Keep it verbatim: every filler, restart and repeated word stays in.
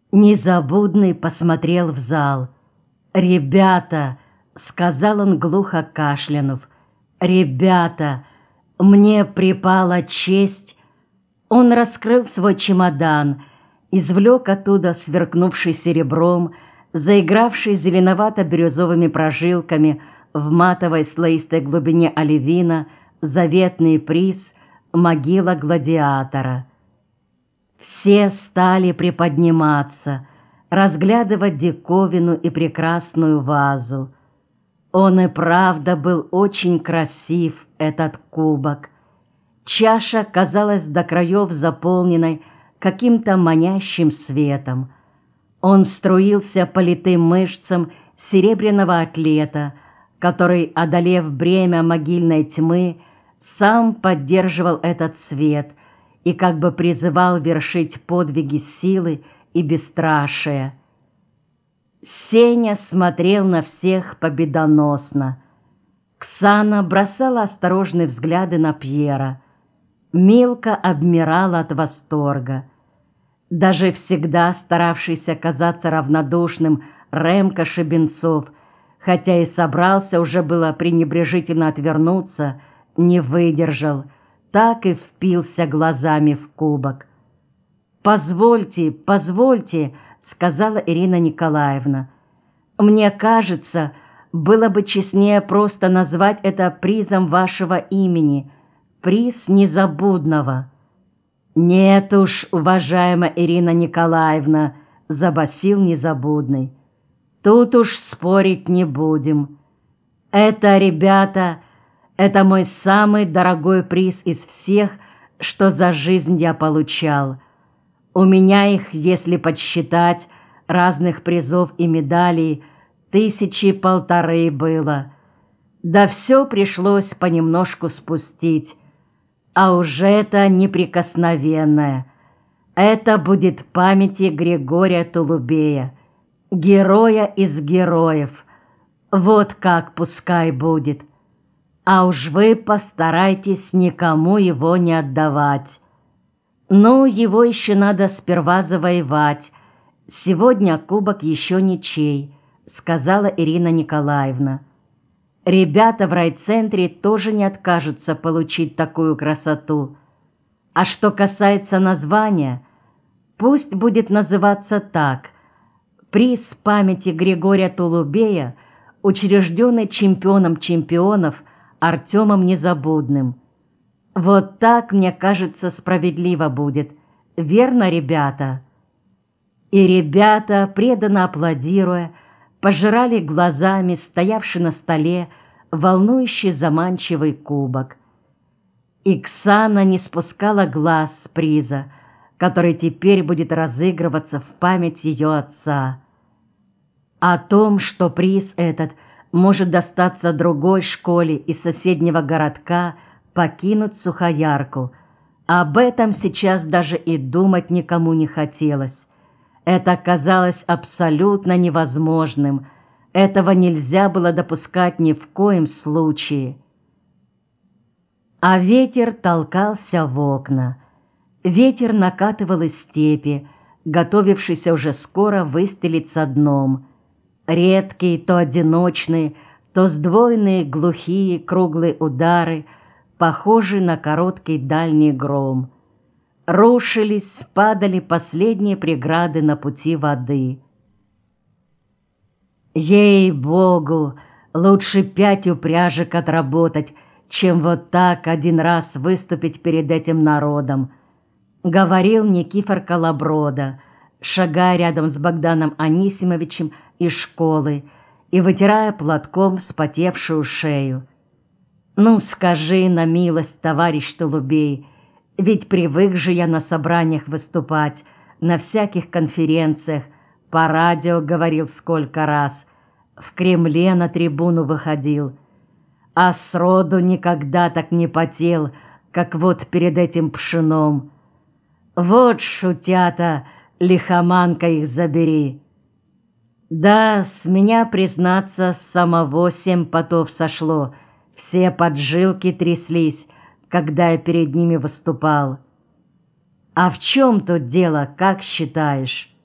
Незабудный посмотрел в зал. «Ребята!» — сказал он, глухо кашлянув. «Ребята! Мне припала честь!» Он раскрыл свой чемодан, извлек оттуда сверкнувший серебром, заигравший зеленовато-бирюзовыми прожилками в матовой слоистой глубине оливина заветный приз «Могила гладиатора». Все стали приподниматься, разглядывать диковину и прекрасную вазу. Он и правда был очень красив, этот кубок. Чаша казалась до краев заполненной каким-то манящим светом. Он струился по литым мышцам серебряного атлета, который, одолев бремя могильной тьмы, сам поддерживал этот свет и как бы призывал вершить подвиги силы и бесстрашия. Сеня смотрел на всех победоносно. Ксана бросала осторожные взгляды на Пьера. Милка обмирала от восторга. Даже всегда старавшийся казаться равнодушным Ремка Шибенцов, хотя и собрался уже было пренебрежительно отвернуться, не выдержал, так и впился глазами в кубок. «Позвольте, позвольте», — сказала Ирина Николаевна. «Мне кажется, было бы честнее просто назвать это призом вашего имени, приз незабудного». «Нет уж, уважаемая Ирина Николаевна», — забасил Незабудный. «Тут уж спорить не будем. Это, ребята, это мой самый дорогой приз из всех, что за жизнь я получал. У меня их, если подсчитать, разных призов и медалей, тысячи полторы было. Да все пришлось понемножку спустить. А уже это неприкосновенное. Это будет памяти Григория Тулубея, героя из героев. Вот как пускай будет. А уж вы постарайтесь никому его не отдавать. Ну, его еще надо сперва завоевать. Сегодня кубок еще ничей», — сказала Ирина Николаевна. «Ребята в райцентре тоже не откажутся получить такую красоту. А что касается названия, пусть будет называться так: приз памяти Григория Тулубея, учрежденный чемпионом чемпионов Артемом Незабудным. Вот так, мне кажется, справедливо будет. Верно, ребята?» И ребята, преданно аплодируя, пожирали глазами стоявший на столе волнующий заманчивый кубок. И Ксана не спускала глаз с приза, который теперь будет разыгрываться в память ее отца. О том, что приз этот может достаться другой школе из соседнего городка, покинуть Сухоярку, об этом сейчас даже и думать никому не хотелось. Это казалось абсолютно невозможным. Этого нельзя было допускать ни в коем случае. А ветер толкался в окна. Ветер накатывал из степи, готовившийся уже скоро выстелиться дном. Редкие, то одиночные, то сдвоенные глухие круглые удары, похожие на короткий дальний гром. Рушились, падали последние преграды на пути воды. «Ей-богу, лучше пять упряжек отработать, чем вот так один раз выступить перед этим народом», — говорил Никифор Колоброда, шагая рядом с Богданом Анисимовичем из школы и вытирая платком вспотевшую шею. «Ну, скажи на милость, товарищ Тулубей, ведь привык же я на собраниях выступать, на всяких конференциях, по радио говорил сколько раз, в Кремле на трибуну выходил, а сроду никогда так не потел, как вот перед этим пшеном. Вот шутята, лихоманка их забери. Да, с меня, признаться, с самого семь потов сошло, все поджилки тряслись, когда я перед ними выступал. А в чем тут дело, как считаешь?»